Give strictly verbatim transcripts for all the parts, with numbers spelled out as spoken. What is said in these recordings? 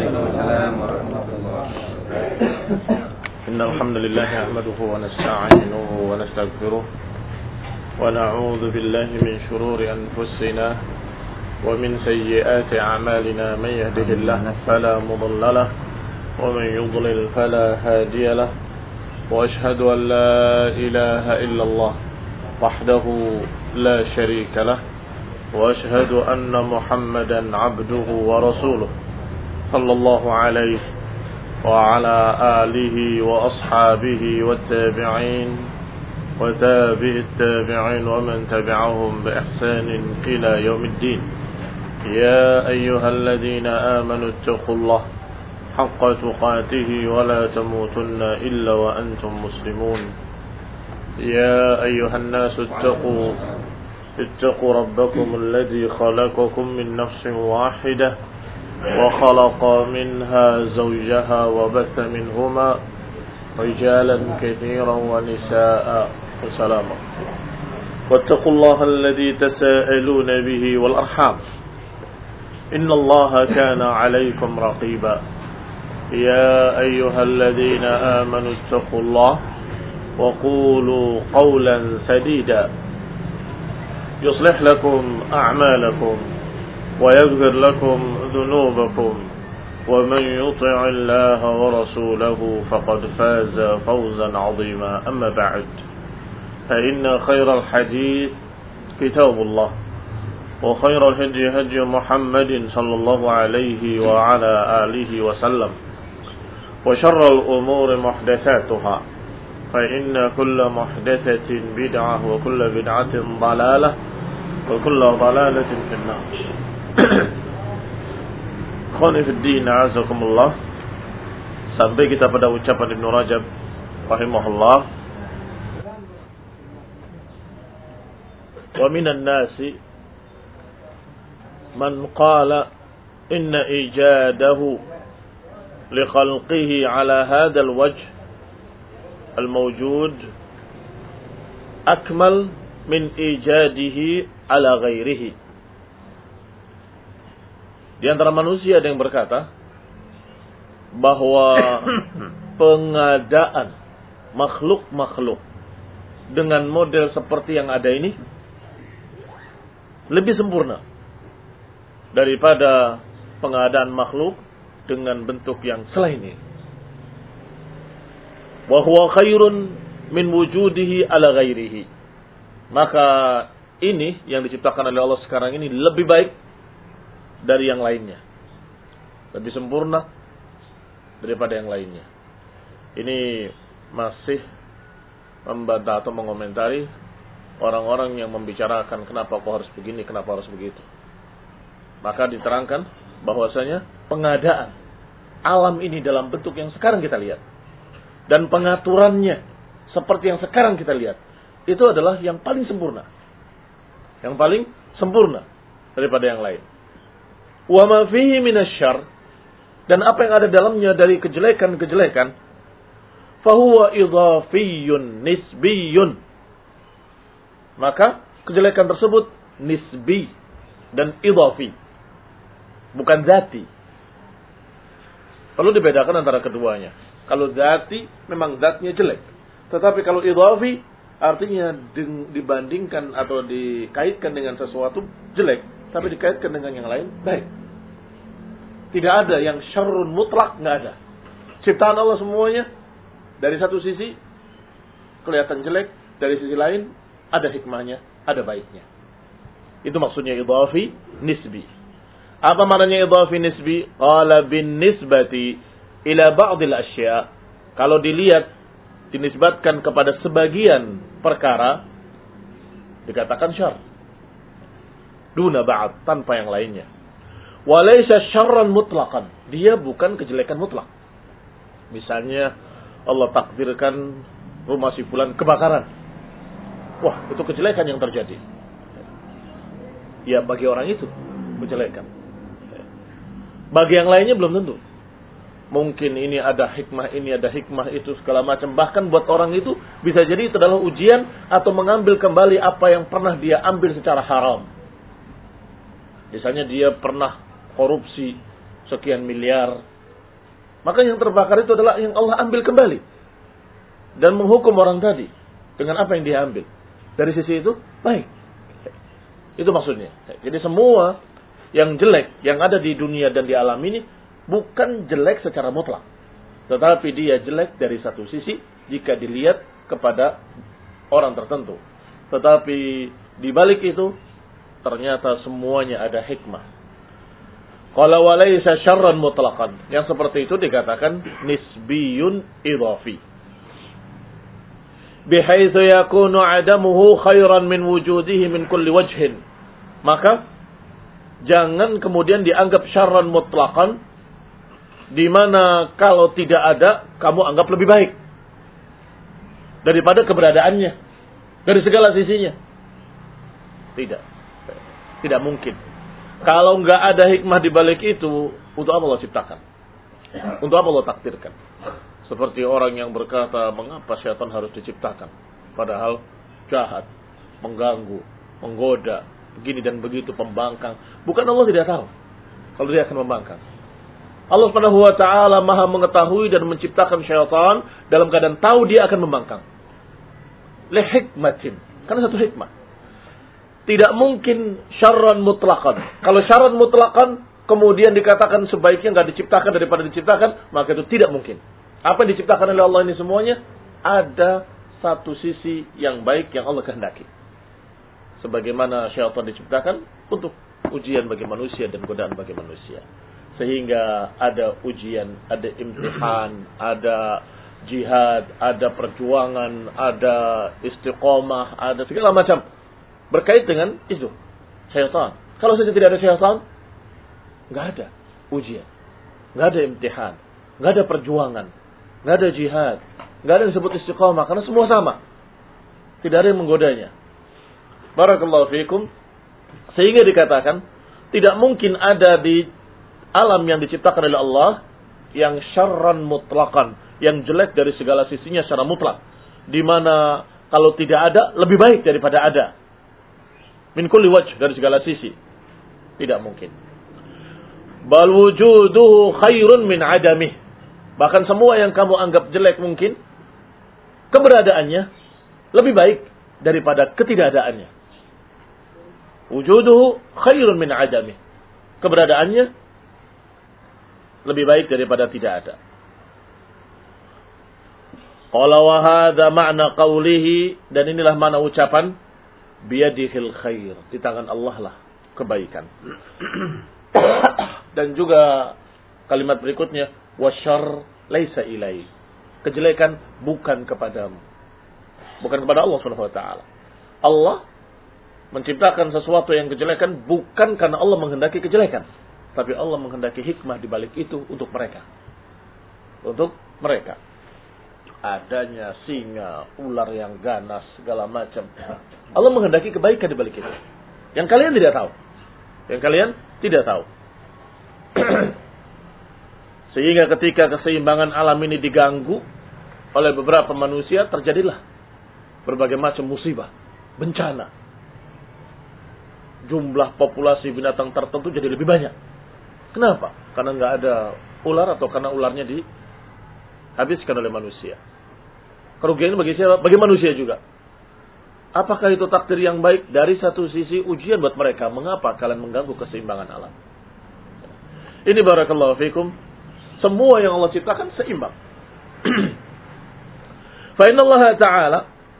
السلام ورحمة الله. إن الحمد لله نحمده ونستعينه ونستغفره ونعوذ بالله من شرور أنفسنا ومن سيئات أعمالنا. من يهده الله فلا مضل له ومن يضلل فلا هادي له. وأشهد أن لا إله إلا الله وحده لا شريك له. وأشهد أن محمدا عبده ورسوله صلى الله عليه وعلى آله وأصحابه والتابعين وتابع التابعين ومن تبعهم بإحسان إلى يوم الدين. يا أيها الذين آمنوا اتقوا الله حق تقاته ولا تموتن إلا وأنتم مسلمون. يا أيها الناس اتقوا اتقوا ربكم الذي خلقكم من نفس واحدة وخلق منها زوجها وبث منهما رجالا كثيرا ونساء وسلاما. واتقوا الله الذي تساءلون به والأرحام إن الله كان عليكم رقيبا. يا أيها الذين آمنوا اتقوا الله وقولوا قولا سديدا يصلح لكم أعمالكم ويغفر لكم ذنوبكم ومن يطع الله ورسوله فقد فاز فوزا عظيما. أما بعد فإن خير الحديث كتاب الله وخير الهدي هدي محمد صلى الله عليه وعلى آله وسلم وشر الأمور محدثاتها فإن كل محدثة بدعة وكل بدعة ضلالة وكل ضلالة في النار. Khoni fi din, a'azakumullah. Sampai kita pada ucapan Ibnu Rajab rahimahullah, wa minan nasi man qala inna ijadahu li khalqihi ala hadha al-wajh al-mawjud akmal min ijadihi ala ghairihi. Di antara manusia ada yang berkata bahwa pengadaan makhluk-makhluk dengan model seperti yang ada ini lebih sempurna daripada pengadaan makhluk dengan bentuk yang selain ini. Wa huwa khairun min wujudihi ala ghairihi. Maka ini yang diciptakan oleh Allah sekarang ini lebih baik dari yang lainnya, lebih sempurna daripada yang lainnya. Ini masih membantah atau mengomentari orang-orang yang membicarakan kenapa kok harus begini, kenapa harus begitu. Maka diterangkan bahwasanya pengadaan alam ini dalam bentuk yang sekarang kita lihat dan pengaturannya seperti yang sekarang kita lihat, itu adalah yang paling sempurna, yang paling sempurna daripada yang lain. Wa ma fihi minasyarr, dan apa yang ada dalamnya dari kejelekan-kejelekan, fahuwa idhafiyyun nisbiyyun, maka kejelekan tersebut nisbi dan idhafi, bukan zati. Perlu dibedakan antara keduanya. Kalau zati memang zatnya jelek, tetapi kalau idhafi artinya dibandingkan atau dikaitkan dengan sesuatu jelek tapi dikaitkan dengan yang lain baik. Tidak ada yang syarrun mutlak, nggak ada. Ciptaan Allah semuanya dari satu sisi kelihatan jelek, dari sisi lain ada hikmahnya, ada baiknya. Itu maksudnya idhafi nisbi. Apa maknanya idhafi nisbi? Qala bin nisbati ila ba'dil asya'. Kalau dilihat dinisbatkan kepada sebagian perkara dikatakan syarr. Duna ba'd, tanpa yang lainnya. Walaysa syarran mutlaqan, dia bukan kejelekan mutlak. Misalnya Allah takdirkan rumah si fulan kebakaran. Wah, itu kejelekan yang terjadi. Ya, bagi orang itu kejelekan. Bagi yang lainnya belum tentu. Mungkin ini ada hikmah, ini ada hikmah, itu segala macam. Bahkan buat orang itu bisa jadi itu adalah ujian atau mengambil kembali apa yang pernah dia ambil secara haram. Misalnya dia pernah korupsi sekian miliar, Maka yang terbakar itu adalah yang Allah ambil kembali. Dan menghukum orang tadi dengan apa yang dia ambil. Dari sisi itu, baik. Itu maksudnya. Jadi semua yang jelek yang ada di dunia dan di alam ini bukan jelek secara mutlak. Tetapi dia jelek dari satu sisi jika dilihat kepada orang tertentu. Tetapi di balik itu ternyata semuanya ada hikmah. Qala wa laysa syarran mutlaqan. Yang seperti itu dikatakan nisbiyun idhafi. Bihaitsu yakunu adamuhu khairan min wujudihi min kulli wajhin. Maka jangan kemudian dianggap syarran mutlaqan, di mana kalau tidak ada kamu anggap lebih baik daripada keberadaannya dari segala sisinya. Tidak. Tidak mungkin. Kalau nggak ada hikmah di balik itu, untuk apa Allah ciptakan? Untuk apa Allah takdirkan? Seperti orang yang berkata, mengapa syaitan harus diciptakan? Padahal jahat, mengganggu, menggoda, begini dan begitu, pembangkang. Bukan Allah tidak tahu kalau dia akan membangkang. Allah Subhanahu wa taala Maha mengetahui dan menciptakan syaitan dalam keadaan tahu dia akan membangkang. Li hikmatin. Karena satu hikmah. Tidak mungkin syarran mutlaqan. Kalau syarran mutlaqan kemudian dikatakan sebaiknya enggak diciptakan daripada diciptakan, maka itu tidak mungkin. Apa yang diciptakan oleh Allah ini semuanya ada satu sisi yang baik yang Allah kehendaki. Sebagaimana syaitan diciptakan untuk ujian bagi manusia dan godaan bagi manusia. Sehingga ada ujian, ada imtihan, ada jihad, ada perjuangan, ada istiqomah, ada segala macam berkait dengan itu syaitan. Kalau saja tidak ada syaitan, nggak ada ujian, nggak ada imtihan, nggak ada perjuangan, nggak ada jihad, nggak ada yang disebut istiqomah, karena semua sama, tidak ada yang menggodanya. Barakallahu fiikum. Sehingga dikatakan tidak mungkin ada di alam yang diciptakan oleh Allah yang syarran mutlaqan, yang jelek dari segala sisinya secara mutlak, di mana kalau tidak ada lebih baik daripada ada. Min kulli wajh, dari segala sisi. Tidak mungkin. Bal wujuduhu khairun min adamih. Bahkan semua yang kamu anggap jelek mungkin, keberadaannya lebih baik daripada ketidakadaannya. Wujuduhu khairun min adamih. Keberadaannya lebih baik daripada tidak ada. Qala wa hadza ma'na qawlihi, dan inilah makna ucapan biyadihil khair, di tangan Allah lah kebaikan. Dan juga kalimat berikutnya wasyarr laisa ilai. Kejelekan bukan kepadamu. Bukan kepada Allah Subhanahu wa taala. Allah menciptakan sesuatu yang kejelekan bukan karena Allah menghendaki kejelekan, tapi Allah menghendaki hikmah di balik itu untuk mereka. Untuk mereka. Adanya singa, ular yang ganas, segala macam. Allah menghendaki kebaikan di balik itu. Yang kalian tidak tahu. Yang kalian tidak tahu. Sehingga ketika keseimbangan alam ini diganggu oleh beberapa manusia, terjadilah berbagai macam musibah, bencana. Jumlah populasi binatang tertentu jadi lebih banyak. Kenapa? Karena nggak ada ular atau karena ularnya dihabiskan oleh manusia. Kerugian bagi siapa? Bagi manusia juga. Apakah itu takdir yang baik? Dari satu sisi ujian buat mereka. Mengapa kalian mengganggu keseimbangan alam? Ini barakallahu fikum. Semua yang Allah ciptakan seimbang. Fa inna Allah Ta'ala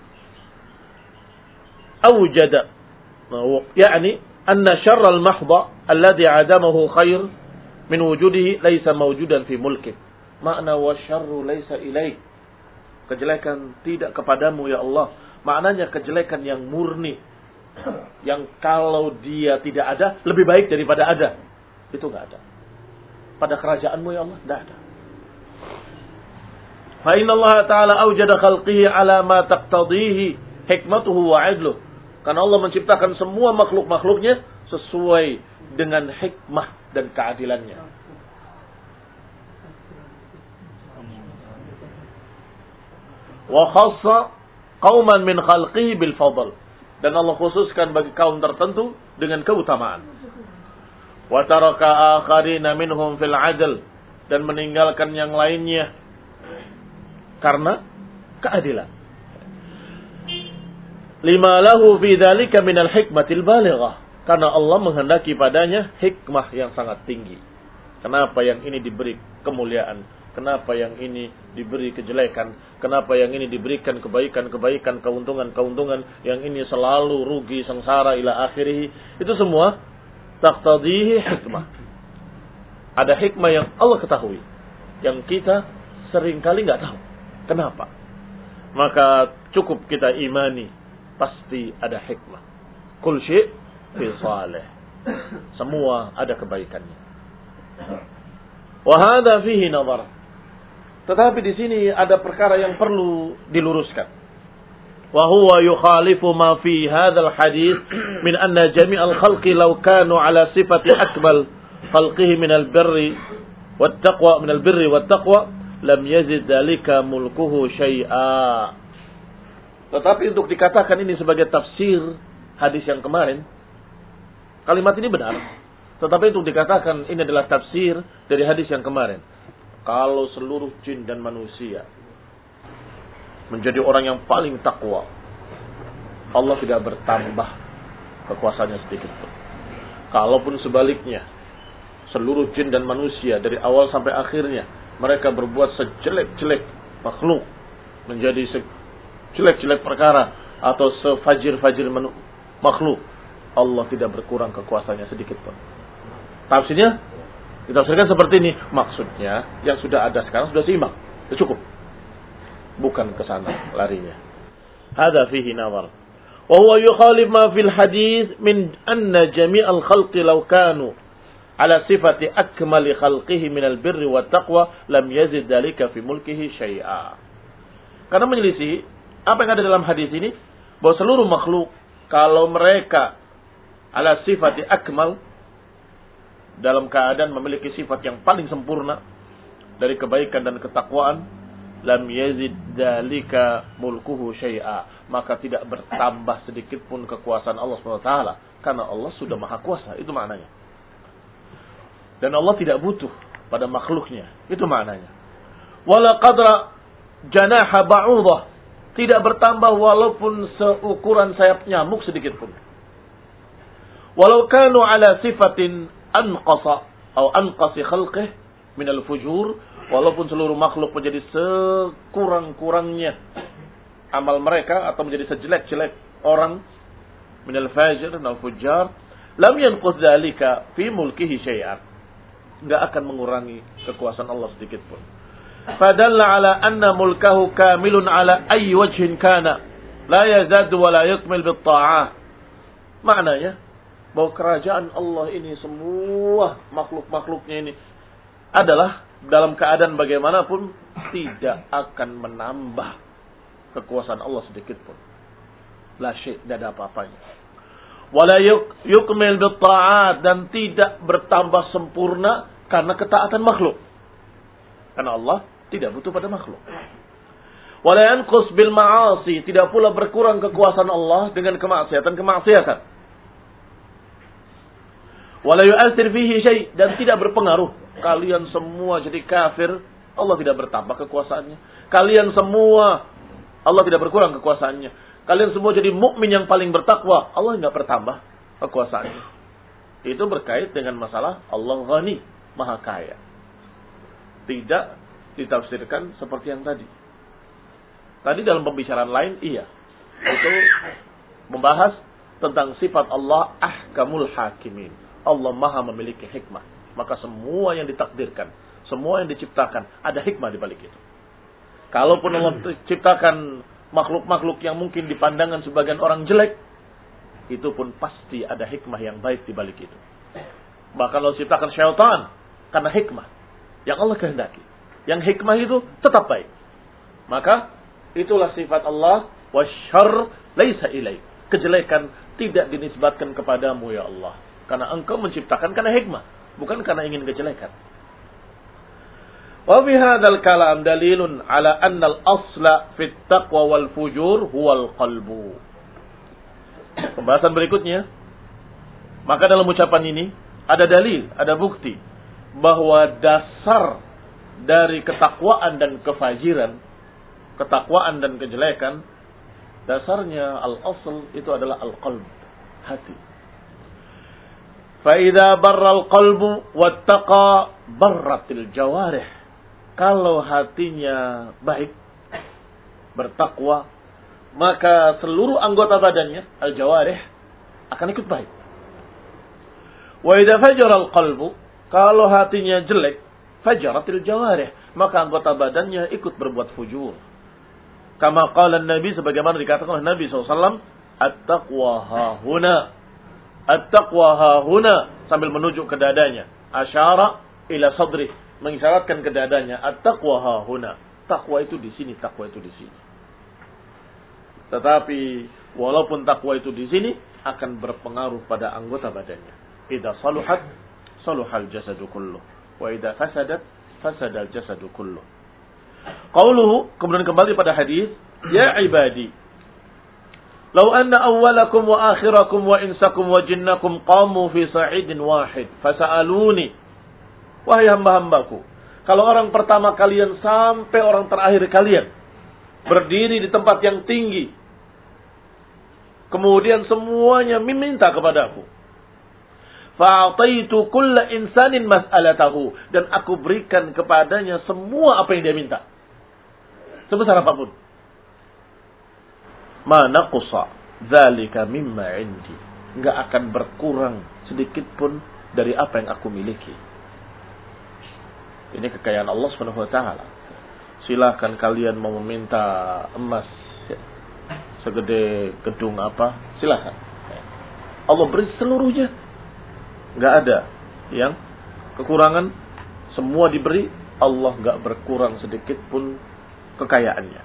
awjada, yani anna syarral mahdha alladhi adamahu khair min wujudihi laysa mawjudan fi mulkih. Makna wa syarru laysa ilaik. Kejelekan tidak kepadamu ya Allah. Maknanya kejelekan yang murni, yang kalau dia tidak ada lebih baik daripada ada. Itu enggak ada. Pada kerajaanmu ya Allah tidak ada. Fa inna Allah Ta'ala awjada khalqihi ala ma taqtadihi hikmatuhu wa 'adluhu. Karena Allah menciptakan semua makhluk-makhluknya sesuai dengan hikmah dan keadilannya. Wa khassa qauman min khalqihi bil fadl. Dan Allah khususkan bagi kaum tertentu dengan keutamaan. Wa taraka akharina minhum fil 'adl. dan meninggalkan yang lainnya karena keadilan. Lima lahu fi dzalika minal hikmatil balighah, karena Allah menghendaki padanya hikmah yang sangat tinggi. Kenapa yang ini diberi kemuliaan? Kenapa yang ini diberi kejelekan? Kenapa yang ini diberikan kebaikan-kebaikan, keuntungan-keuntungan, yang ini selalu rugi sengsara ila akhirih? Itu semua taqtadihi hikmah. Ada hikmah yang Allah ketahui, yang kita seringkali nggak tahu. Kenapa? Maka cukup kita imani, pasti ada hikmah. Kul syai' fi salih. Semua ada kebaikannya. Wa hadza fihi nadhar. Tetapi di sini ada perkara yang perlu diluruskan. Wa huwa yukhalifu ma fi hadzal hadits min anna jami'al khalqi law kanu ala sifati akmal khalqihi min al-birri wat taqwa min al-birri wat taqwa lam yazid dzalika mulkuhu syai'a. Tetapi untuk dikatakan ini sebagai tafsir hadis yang kemarin, kalimat ini benar. Tetapi untuk dikatakan ini adalah tafsir dari hadis yang kemarin, kalau seluruh jin dan manusia menjadi orang yang paling takwa, Allah tidak bertambah kekuasaannya sedikit pun. Kalaupun sebaliknya, seluruh jin dan manusia dari awal sampai akhirnya mereka berbuat sejelek-jelek makhluk, menjadi sejelek-jelek perkara atau sefajir-fajir makhluk, Allah tidak berkurang kekuasaannya sedikit pun. Tafsirnya ditafsirkan seperti ini. Maksudnya yang sudah ada sekarang sudah seimbang, sudah cukup. Bukan ke sana larinya. Hada fihi nazar. Wa huwa yukhalif ma fil hadis min anna jami'al khalqi law kanu ala sifati akmali khalqihi min al-birri wat taqwa lam yazid dzalika fi mulkihi syai'a. Karena menyelisih apa yang ada dalam hadis ini, bahwa seluruh makhluk kalau mereka ala sifati akmal, dalam keadaan memiliki sifat yang paling sempurna dari kebaikan dan ketakwaan, lam yazid dzalika mulkuhu syai'a, maka tidak bertambah sedikit pun kekuasaan Allah subhanahu wa taala, karena Allah sudah maha kuasa. Itu maknanya. Dan Allah tidak butuh pada makhluknya. Itu maknanya. Wala qadra janaha ba'udah, tidak bertambah walaupun seukuran sayap nyamuk sedikit pun. Walau kanu ala sifatin anqasa atau anqasi khalqih min al-fujur, walaupun seluruh makhluk menjadi sekurang-kurangnya amal mereka atau menjadi sejelek-jelek orang min al-fajir dan al-fujjar, lam yanqus dzalika fi mulkihi syai'an, enggak akan mengurangi kekuasaan Allah sedikit pun. Fadalla ala anna mulkahu kamilun ala ayyi wajhin kana la yazadu wa la yakmil bit ta'ah. Maknanya bahwa kerajaan Allah ini, semua makhluk-makhluknya ini adalah dalam keadaan bagaimanapun tidak akan menambah kekuasaan Allah sedikit pun. La syai', tidak ada apa-apanya. Wala yukmil bit ta'at, dan tidak bertambah sempurna karena ketaatan makhluk. Karena Allah tidak butuh pada makhluk. Wala yanqus bil ma'asi, tidak pula berkurang kekuasaan Allah dengan kemaksiatan-kemaksiatan. Wala yu'athir fihi syai', dan tidak berpengaruh. Kalian semua jadi kafir, Allah tidak bertambah kekuasaannya. Kalian semua, Allah tidak berkurang kekuasaannya. Kalian semua jadi mukmin yang paling bertakwa, Allah enggak bertambah kekuasaannya. Itu berkait dengan masalah Allah Ghani, Maha Kaya. Tidak ditafsirkan seperti yang tadi. Tadi dalam pembicaraan lain, iya, itu membahas tentang sifat Allah ahkamul hakimin. Allah maha memiliki hikmah. Maka semua yang ditakdirkan, semua yang diciptakan, ada hikmah di balik itu. Kalaupun Allah ciptakan makhluk-makhluk yang mungkin dipandangan sebagian orang jelek, itu pun pasti ada hikmah yang baik di balik itu. Bahkan Allah ciptakan syaitan karena hikmah yang Allah kehendaki. Yang hikmah itu tetap baik. Maka itulah sifat Allah, wasyarr laisa ilaik. Kejelekan tidak dinisbatkan kepadamu ya Allah. Karena engkau menciptakan karena hikmah, bukan karena ingin kejelekan. Wa fi hadzal kalam dalilun ala anna al-asla fit taqwa wal fujur huwal qalbu. Pembahasan berikutnya, maka dalam ucapan ini ada dalil, ada bukti bahwa dasar dari ketakwaan dan kefajiran, ketakwaan dan kejelekan, dasarnya al-asl itu adalah al-qalb, hati. Fa idza barra al-qalbu wattaqa barratil jawarih. Kalau hatinya baik, bertakwa, maka seluruh anggota badannya, al-jawarih, akan ikut baik. Wa idza fajara al-qalbu, kalau hatinya jelek, fajaratil jawarih, maka anggota badannya ikut berbuat fujur. Kama qala Nabi, sebagaimana dikatakan oleh Nabi shallallahu alaihi wasallam, at-taqwa hahuna, at-taqwa hahuna, sambil menunjuk ke dadanya. Asyara ila sadrih, mengisyaratkan ke dadanya. At-taqwa hahuna, takwa itu di sini, takwa itu di sini. Tetapi walaupun takwa itu di sini, akan berpengaruh pada anggota badannya. Idza saluhat, saluhal jasadu kulluh. Wa idza fasadat, fasadal jasadu kulluh. Qauluhu, kemudian kembali pada hadis, ya ibadi, law anna awwalakum wa akhirakum wa insakum wa jinnakum qamu fi sa'idin wahid fasa'aluni. Wahai hamba-hambaku, kalau orang pertama kalian sampai orang terakhir kalian berdiri di tempat yang tinggi, kemudian semuanya meminta kepadaku, fa'ataitu kulla insanin mas'alatahu, dan aku berikan kepadanya semua apa yang dia minta, sebesar apapun. Ma naqusa dzalika mimma indi, enggak akan berkurang sedikit pun dari apa yang aku miliki. Ini kekayaan Allah Subhanahu wa taala. Silakan kalian mau meminta emas segede gedung apa, silakan. Allah beri seluruhnya. Enggak ada yang kekurangan, semua diberi. Allah enggak berkurang sedikit pun kekayaannya.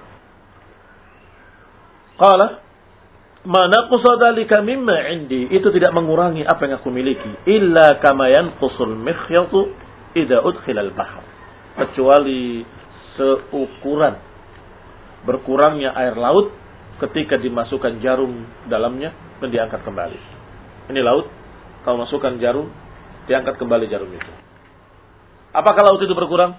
Qala ma naqsa dzalika mimma indi, itu tidak mengurangi apa yang aku miliki, illa kama yanqusul mikhyatu idza udkhila al-bahr, kecuali seukuran berkurangnya air laut ketika dimasukkan jarum dalamnya dan diangkat kembali. Ini laut, kalau masukkan jarum, diangkat kembali jarum itu. Apakah laut itu berkurang?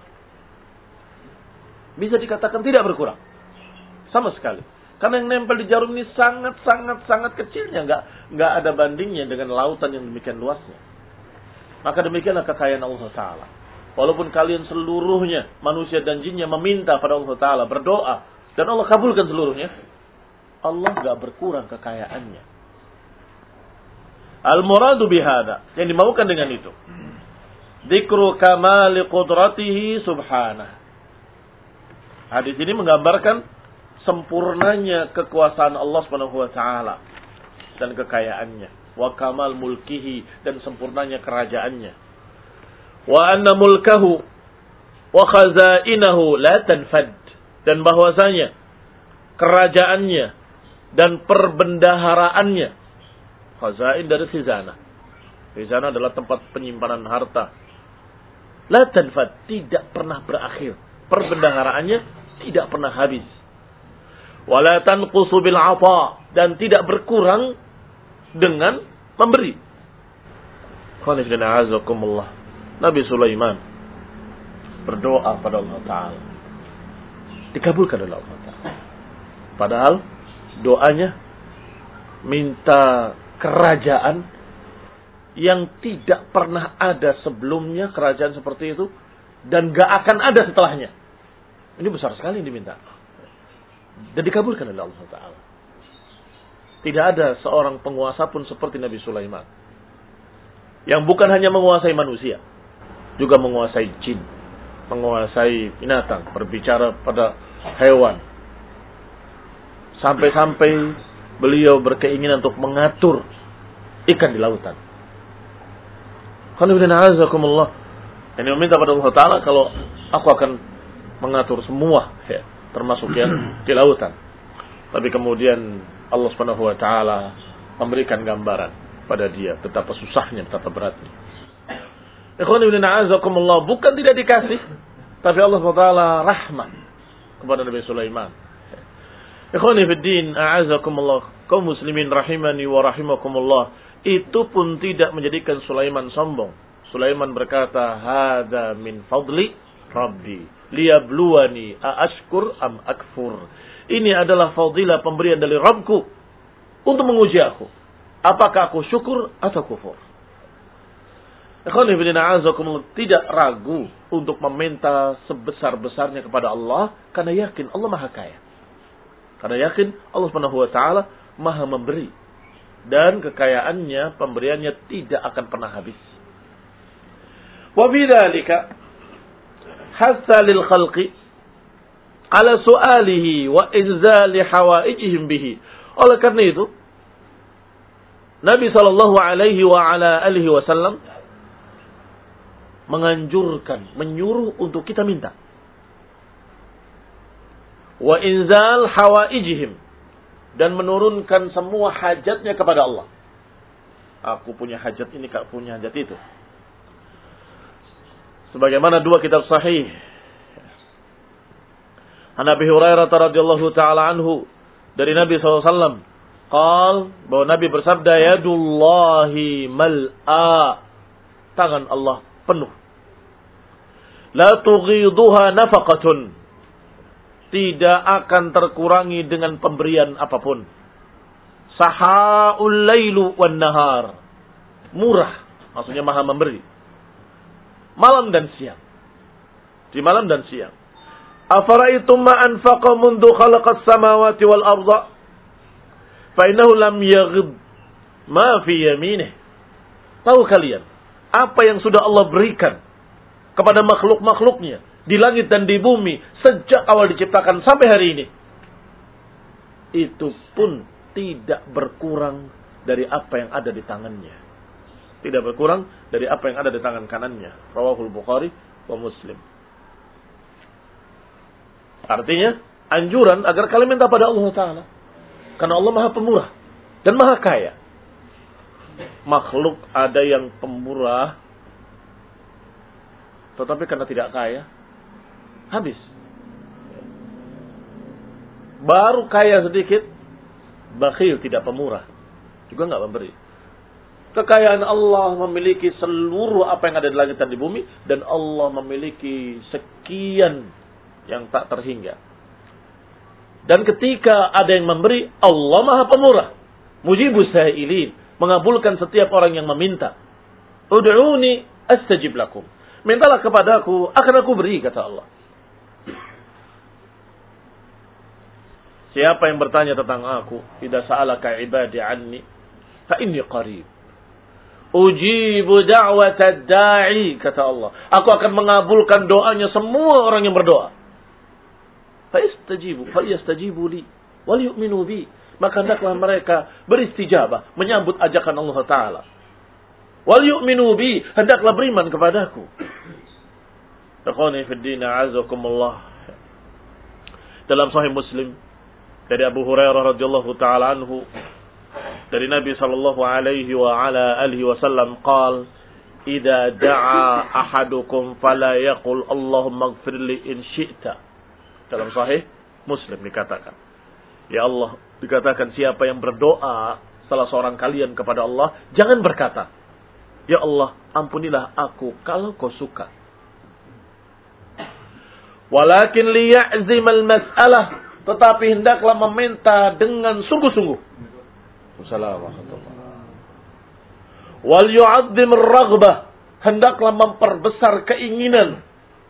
Bisa dikatakan tidak berkurang. Sama sekali. Karena yang nempel di jarum ini sangat-sangat-sangat kecilnya. Nggak, nggak ada bandingnya dengan lautan yang demikian luasnya. Maka demikianlah kekayaan Allah Ta'ala. Walaupun kalian seluruhnya, manusia dan jinnya, meminta pada Allah Ta'ala, berdoa, dan Allah kabulkan seluruhnya, Allah nggak berkurang kekayaannya. Al-muradu bihada, yang dimaukan dengan itu, dzikru kamali qudratihi subhanah. Hadis ini menggambarkan sempurnanya kekuasaan Allah Subhanahu wa taala dan kekayaannya, wa kamal mulkihi, dan sempurnanya kerajaannya, wa anna mulkahu wa khazainahu la tanfad, dan bahwasanya kerajaannya dan perbendaharaannya, khazain dari khizanah, khizanah adalah tempat penyimpanan harta, la tanfad, tidak pernah berakhir, perbendaharaannya tidak pernah habis, wala tanqusu bil 'ata, dan tidak berkurang dengan memberi. Nabi Sulaiman berdoa pada Allah Ta'ala, dikabulkan oleh Allah Ta'ala. Padahal doanya minta kerajaan yang tidak pernah ada sebelumnya, kerajaan seperti itu, dan gak akan ada setelahnya. Ini besar sekali yang diminta. Dan dikabulkan oleh Allah Ta'ala. Tidak ada seorang penguasa pun seperti Nabi Sulaiman, yang bukan hanya menguasai manusia, juga menguasai jin, menguasai binatang, berbicara pada hewan. Sampai-sampai beliau berkeinginan untuk mengatur ikan di lautan. Ini meminta pada Allah Ta'ala, kalau aku akan mengatur semua, ya, termasuk yang di lautan. Tapi kemudian Allah Subhanahu wa taala memberikan gambaran pada dia betapa susahnya, betapa beratnya. Ikhwan ibn a'azakumullah, bukan tidak dikasih, tapi Allah Subhanahu wa taala rahmat kepada Nabi Sulaiman. Ikhwan fiddin a'azakumullah, kaum muslimin rahimani wa rahimakumullah, itu pun tidak menjadikan Sulaiman sombong. Sulaiman berkata, "Hadza min fadli Rabbi liyabluwani aashkur am akfur. Ini adalah fadilah pemberian dari Rabbku untuk menguji aku. Apakah aku syukur atau kufur? Tidak ragu untuk meminta sebesar-besarnya kepada Allah karena yakin Allah Maha Kaya. Karena yakin Allah Subhanahu wa taala Maha memberi dan kekayaannya, pemberiannya tidak akan pernah habis. Wa bidzalika hasa lil khalqi ala su'alihi wa inzali hawaijihim bihi. Oleh karena itu Nabi sallallahu alaihi wa ala alihi wasallam menganjurkan, menyuruh untuk kita minta. Wa inzal hawaijihim, dan menurunkan semua hajatnya kepada Allah. Aku punya hajat ini, kau punya hajat itu. Sebagaimana dua kitab sahih. An Abi Hurairah radhiyallahu taala anhu dari Nabi sallallahu alaihi wasallam, qal, bahwa Nabi bersabda, yadullahi mal'a, tangan Allah penuh. La tughiduha nafaqatun, tidak akan terkurangi dengan pemberian apapun. Sahaul lailu wan nahar, murah, maksudnya maha memberi. Malam dan siang. Di malam dan siang. Afara'aytum ma anfaqa mundu khalaqas samawati wal arda fa innahu lam yaghid ma fi yaminih. Tahu kalian apa yang sudah Allah berikan kepada makhluk-makhluknya di langit dan di bumi sejak awal diciptakan sampai hari ini? Itu pun tidak berkurang dari apa yang ada di tangannya. Tidak berkurang dari apa yang ada di tangan kanannya. Rawahul Bukhari wa Muslim. Artinya anjuran agar kalian minta pada Allah Ta'ala. Karena Allah Maha Pemurah dan Maha Kaya. Makhluk ada yang pemurah, tetapi karena tidak kaya, habis. Baru kaya sedikit, bakhil, tidak pemurah, juga nggak memberi. Kekayaan Allah memiliki seluruh apa yang ada di langit dan di bumi, dan Allah memiliki sekian yang tak terhingga. Dan ketika ada yang memberi, Allah Maha Pemurah, mujibus sa'ilin, mengabulkan setiap orang yang meminta. Ud'uni astajib lakum. Mintalah kepadaku, akan aku beri, kata Allah. Siapa yang bertanya tentang aku, idza sa'alaka ibadi anni fa inni qarib. Ujibu da'watad da'i, kata Allah. Aku akan mengabulkan doanya semua orang yang berdoa. Fa istajibu, fa yastajibu li wal yu'minu bi. Maka hendaklah mereka beristijabah, menyambut ajakan Allah Ta'ala. Wal yu'minu bi, hendaklah beriman kepadaku. Taqani fid din a'azakumullah. Dalam Sahih Muslim dari Abu Hurairah radhiyallahu ta'ala anhu, dari Nabi sallallahu alaihi wa ala alihi wasallam, qala, idza da'a ahadukum fala yaqul Allahumma ighfirli in syi'ta. Dalam Sahih Muslim dikatakan, ya Allah, dikatakan siapa yang berdoa salah seorang kalian kepada Allah, jangan berkata, ya Allah, ampunilah aku kalau kau suka. Walakin liya'zim al-mas'alah, tetapi hendaklah meminta dengan sungguh-sungguh. Wassalamualaikum. Wal yu'azzim ar-raghbah, hendaklah memperbesar keinginan.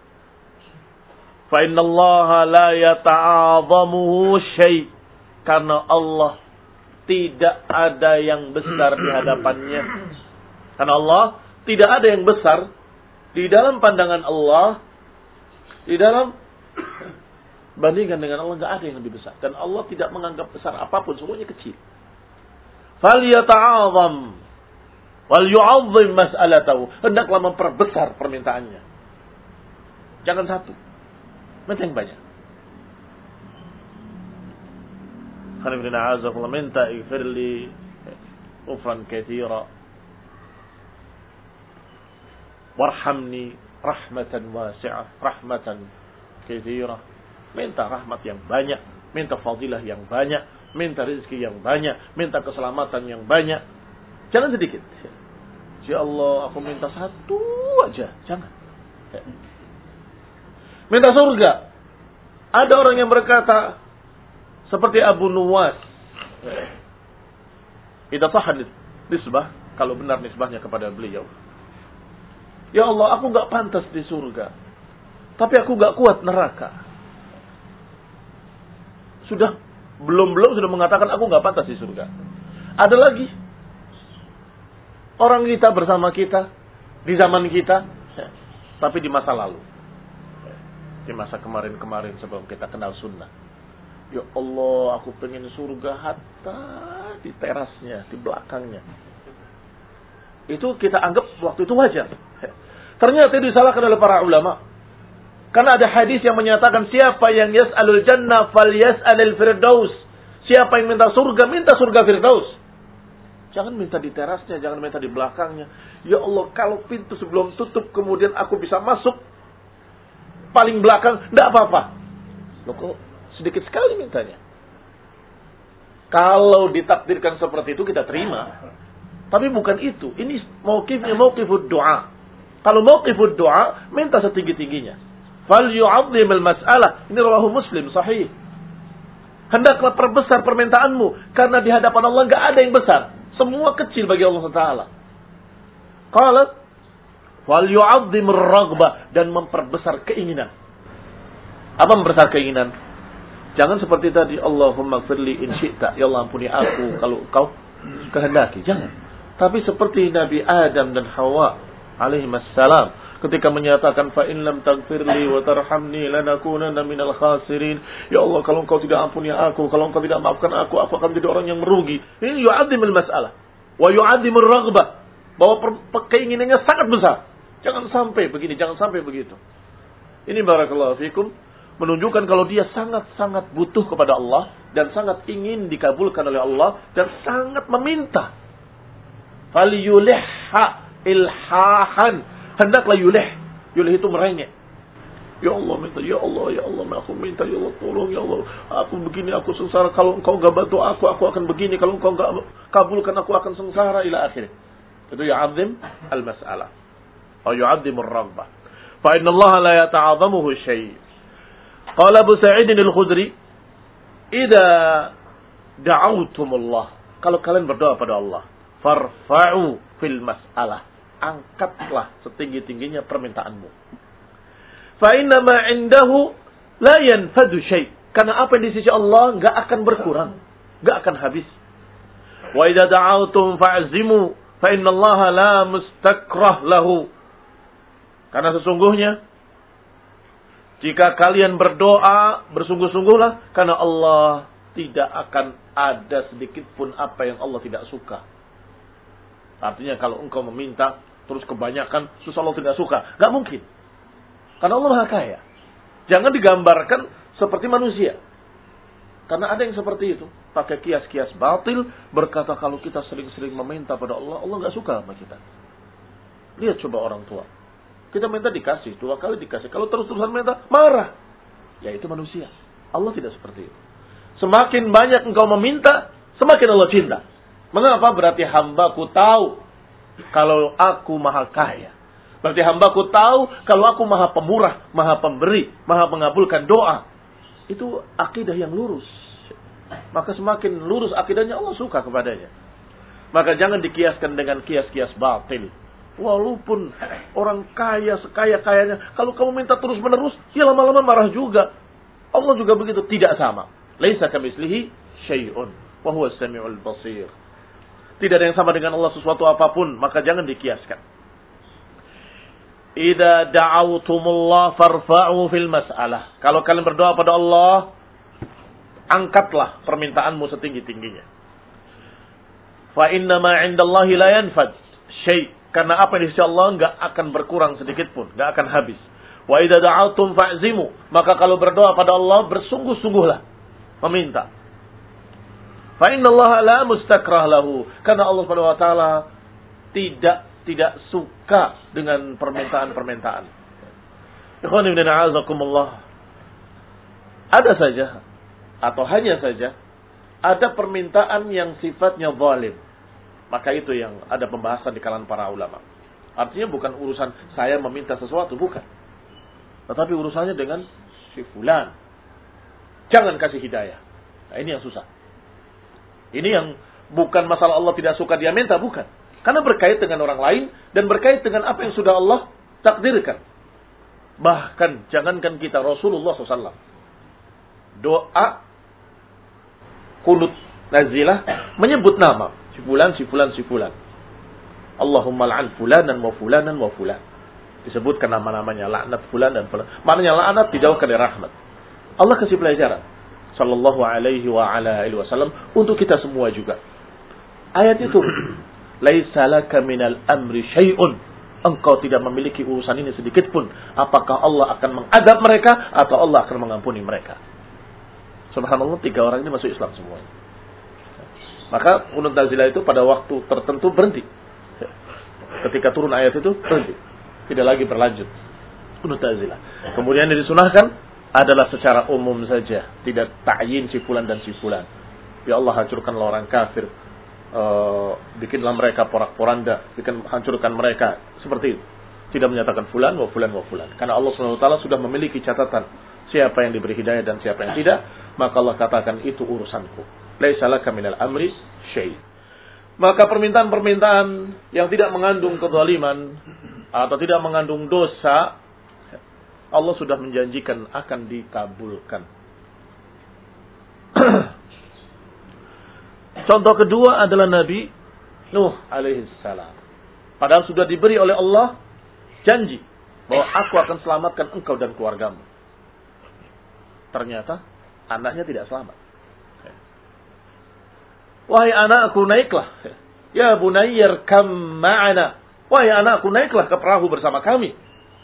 Fa innallaha la yata'azamuhu syai', karena Allah tidak ada yang besar di hadapannya. Karena Allah tidak ada yang besar di dalam pandangan Allah, di dalam bandingkan dengan Allah, tidak ada yang lebih besar. Dan Allah tidak menganggap besar apapun, semuanya kecil. Falyata'azam wal yu'azzim mas'alatahu, hendaklah memperbesar permintaannya. Jangan satu, minta yang banyak. Alhamdulillah, minta ighfirli ghufran katsira warhamni rahmatan wasi'ah, rahmatan katsira. Minta rahmat yang banyak, minta fadilah yang banyak, minta rezeki yang banyak, minta keselamatan yang banyak. Jangan sedikit. Ya Allah, aku minta satu aja, jangan. minta surga. Ada orang yang berkata seperti Abu Nuwas. Idza sahha nisbah, kalau benar nisbahnya kepada beliau. Ya Allah, aku enggak pantas di surga. Tapi aku enggak kuat neraka. Sudah belum-belum sudah mengatakan aku enggak pantas di surga. Ada lagi orang kita bersama kita di zaman kita, tapi di masa lalu. Di masa kemarin-kemarin sebelum kita kenal sunnah. Ya Allah, aku pengen surga hatta di terasnya, di belakangnya. Itu kita anggap waktu itu wajar. Ternyata itu disalahkan oleh para ulama. Karena ada hadis yang menyatakan siapa yang yas'alul jannah fal yas'alil firdaus. Siapa yang minta surga, minta surga firdaus. Jangan minta di terasnya, jangan minta di belakangnya. Ya Allah, kalau pintu sebelum tutup kemudian aku bisa masuk paling belakang, tidak apa-apa. Loh kok sedikit sekali mintanya. Kalau ditakdirkan seperti itu kita terima. Tapi bukan itu. Ini mauqifnya mauqifud doa. Kalau mauqifud doa, minta setinggi-tingginya. Fal yu'azzimil mas'alah. Ini rawahu Muslim sahih. Hendaklah perbesar permintaanmu karena di hadapan Allah enggak ada yang besar. Semua kecil bagi Allah Taala. Qalat wal yu'azzimur raghbah, dan memperbesar keinginan. Apa memperbesar keinginan? Jangan seperti tadi, Allahumma firli in syi'ta, ya Allah ampuni aku kalau kau kehendaki. Jangan. Tapi seperti Nabi Adam dan Hawa alaihi wassalam ketika menyatakan fa in lam taghfirli wa tarhamni lanakunanna minal khasirin. Ya Allah, kalau engkau tidak ampuni aku, kalau engkau tidak maafkan aku, aku akan menjadi orang yang merugi. Ini yu'azzimul mas'alah wa yu'azzimur raghbah. Bahwa keinginannya sangat besar. Jangan sampai begini, jangan sampai begitu. Ini barakallahu fikum menunjukkan kalau dia sangat-sangat butuh kepada Allah dan sangat ingin dikabulkan oleh Allah dan sangat meminta. Falyulihha ilhahan. Hendaklah yulih. Yulih itu merengek. Ya Allah minta, ya Allah, ya Allah, aku minta, ya Allah tolong, ya Allah. Aku begini, aku sengsara. Kalau engkau enggak bantu aku, aku akan begini. Kalau engkau enggak kabulkan, aku akan sengsara ila akhir. Itu yu'azzim al-mas'alah. Atau yu'azzim ar-raghbah. Fa inna Allah la yata'azamuhu syai'. Qala Abu Sa'id al-Khudri, "Idza da'awtumullah." Kalau kalian berdoa pada Allah, farfa'u fil mas'alah. Angkatlah setinggi-tingginya permintaanmu. Fa inna ma 'indahu la yanfadu syai'. Karena apa yang di sisi Allah enggak akan berkurang, enggak akan habis. Wa idza da'awtum fa'zimu fa inna Allah la mustakrah lahu. Karena sesungguhnya jika kalian berdoa, bersungguh-sungguhlah, karena Allah tidak akan ada sedikit pun apa yang Allah tidak suka. Artinya kalau engkau meminta, terus kebanyakan, terus Allah tidak suka. Gak mungkin. Karena Allah Maha Kaya. Jangan digambarkan seperti manusia. Karena ada yang seperti itu. Pakai kias-kias batil, berkata kalau kita sering-sering meminta pada Allah, Allah gak suka sama kita. Lihat coba orang tua. Kita minta dikasih, dua kali dikasih. Kalau terus-terusan minta, marah. Ya itu manusia. Allah tidak seperti itu. Semakin banyak engkau meminta, semakin Allah cinta. Mengapa? Berarti hambaku tahu kalau aku maha kaya. Berarti hambaku tahu kalau aku maha pemurah, maha pemberi, maha mengabulkan doa. Itu akidah yang lurus. Maka semakin lurus akidahnya, Allah suka kepadanya. Maka jangan dikiaskan dengan kias-kias batil. Walaupun orang kaya sekaya-kayanya, kalau kamu minta terus-menerus, ya lama-lama marah juga. Allah juga begitu, tidak sama. Laisa kamitslihi syai'un wa huwa as-sami'ul basir. Tidak ada yang sama dengan Allah sesuatu apapun, maka jangan dikiaskan. Idza da'awtumullah farfa'u fil mas'alah. Kalau kalian berdoa pada Allah, angkatlah permintaanmu setinggi-tingginya. Fa inna ma 'indallahi la yanfad syai'. Karena apa yang di sisi Allah enggak akan berkurang sedikit pun, enggak akan habis. Wa idza da'awtum fa'zimu. Maka kalau berdoa pada Allah, bersungguh-sungguhlah meminta. Fa innallaha la mustakrah lahu. Karena Allah Subhanahu wa taala tidak tidak suka dengan permintaan-permintaan. Ikhwan ibn a'azakumullah. Ada saja atau hanya saja ada permintaan yang sifatnya zalim. Maka itu yang ada pembahasan di kalangan para ulama. Artinya bukan urusan saya meminta sesuatu, bukan. Tetapi urusannya dengan si fulan. Jangan kasih hidayah. Nah, ini yang susah. Ini yang bukan masalah Allah tidak suka dia minta, bukan. Karena berkait dengan orang lain dan berkait dengan apa yang sudah Allah takdirkan. Bahkan jangankan kita, Rasulullah shallallahu alaihi wasallam doa kunut nazilah menyebut nama si fulan, si fulan, si fulan. Allahumma la'an fulanan wa fulanan wa fulan. Disebutkan nama-namanya, laknat fulan dan fulan. Maknanya laknat dijauhkan dari rahmat. Allah kasih pelajaran sallallahu alaihi wa ala alihi wasallam untuk kita semua juga. Ayat itu, laisa laka minal amri syai'un. Engkau tidak memiliki urusan ini sedikit pun. Apakah Allah akan mengadab mereka atau Allah akan mengampuni mereka? Subhanallah, tiga orang ini masuk Islam semuanya. Maka kunut nazilah itu pada waktu tertentu berhenti. Ketika turun ayat itu berhenti. Tidak lagi berlanjut kunut nazilah. Kemudian yang disunahkan adalah secara umum saja, tidak ta'yin si fulan dan si fulan. Ya Allah, hancurkanlah orang kafir, uh, bikinlah mereka porak-poranda, bikin hancurkan mereka, seperti itu. Tidak menyatakan fulan wa fulan wa fulan. Karena Allah subhanahu wa taala sudah memiliki catatan siapa yang diberi hidayah dan siapa yang tidak, maka Allah katakan itu urusanku. Laisa laka minal amri syai'. Maka permintaan-permintaan yang tidak mengandung kezaliman atau tidak mengandung dosa, Allah sudah menjanjikan akan dikabulkan. Contoh kedua adalah Nabi Nuh alaihi salam. Padahal sudah diberi oleh Allah janji bahwa aku akan selamatkan engkau dan keluargamu. Ternyata anaknya tidak selamat. Wahai anakku, naiklah. Ya bunayyir kam ma'ana. Wahai anakku, naiklah ke perahu bersama kami.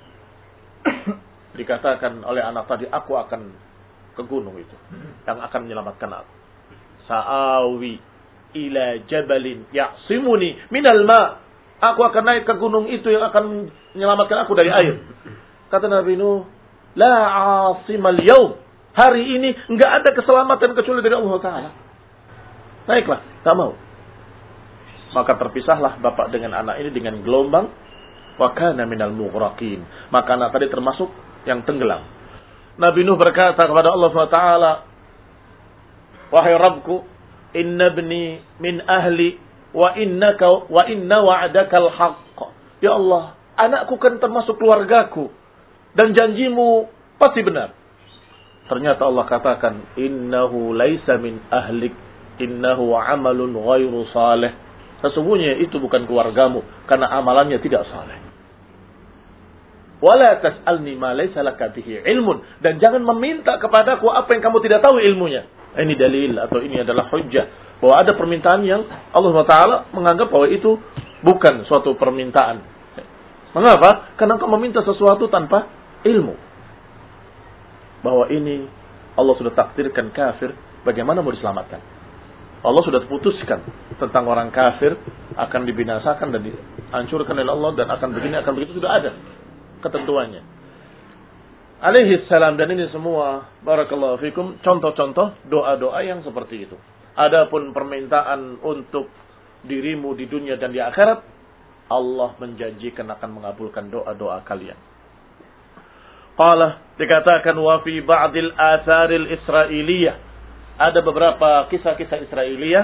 Dikatakan oleh anak tadi, aku akan ke gunung itu yang akan menyelamatkan aku. Sa'awi ila jabalin ya'simuni minal ma. Aku akan naik ke gunung itu yang akan menyelamatkan aku dari air. Kata Nabi Nuh, la 'asimal yaum. Hari ini enggak ada keselamatan kecuali dari Allah Ta'ala. Naiklah, tak mau. Maka terpisahlah bapak dengan anak ini dengan gelombang. Wa kana minal mughraqin. Maka anak tadi termasuk yang tenggelam. Nabi Nuh berkata kepada Allah subhanahu wa taala, wahai Rabbku, inna ibni min ahli wa innaka wa inna wa'dakal haqq. Ya Allah, anakku kan termasuk keluargaku dan janjimu pasti benar. Ternyata Allah katakan, innahu laisa min ahlik, innahu amalun ghairu salih. Sesungguhnya itu bukan keluargamu karena amalannya tidak saleh. Wala tas'alni ma laysa laka bihi ilmun, dan jangan meminta kepadaku apa yang kamu tidak tahu ilmunya. Ini dalil atau ini adalah hujjah bahwa ada permintaan yang Allah subhanahu wa taala menganggap bahwa itu bukan suatu permintaan. Mengapa? Karena engkau meminta sesuatu tanpa ilmu. Bahwa ini Allah sudah takdirkan kafir, bagaimana mau diselamatkan? Allah sudah putuskan tentang orang kafir akan dibinasakan dan dihancurkan oleh Allah dan akan begini akan begitu, sudah ada ketentuannya. Alaihi salam. Dan ini semua, barakallahu fikum, contoh-contoh doa-doa yang seperti itu. Adapun permintaan untuk dirimu di dunia dan di akhirat, Allah menjanjikan akan mengabulkan doa-doa kalian. Qala, dikatakan wa fi ba'dil atharil israiliyah, ada beberapa kisah-kisah Israiliyah.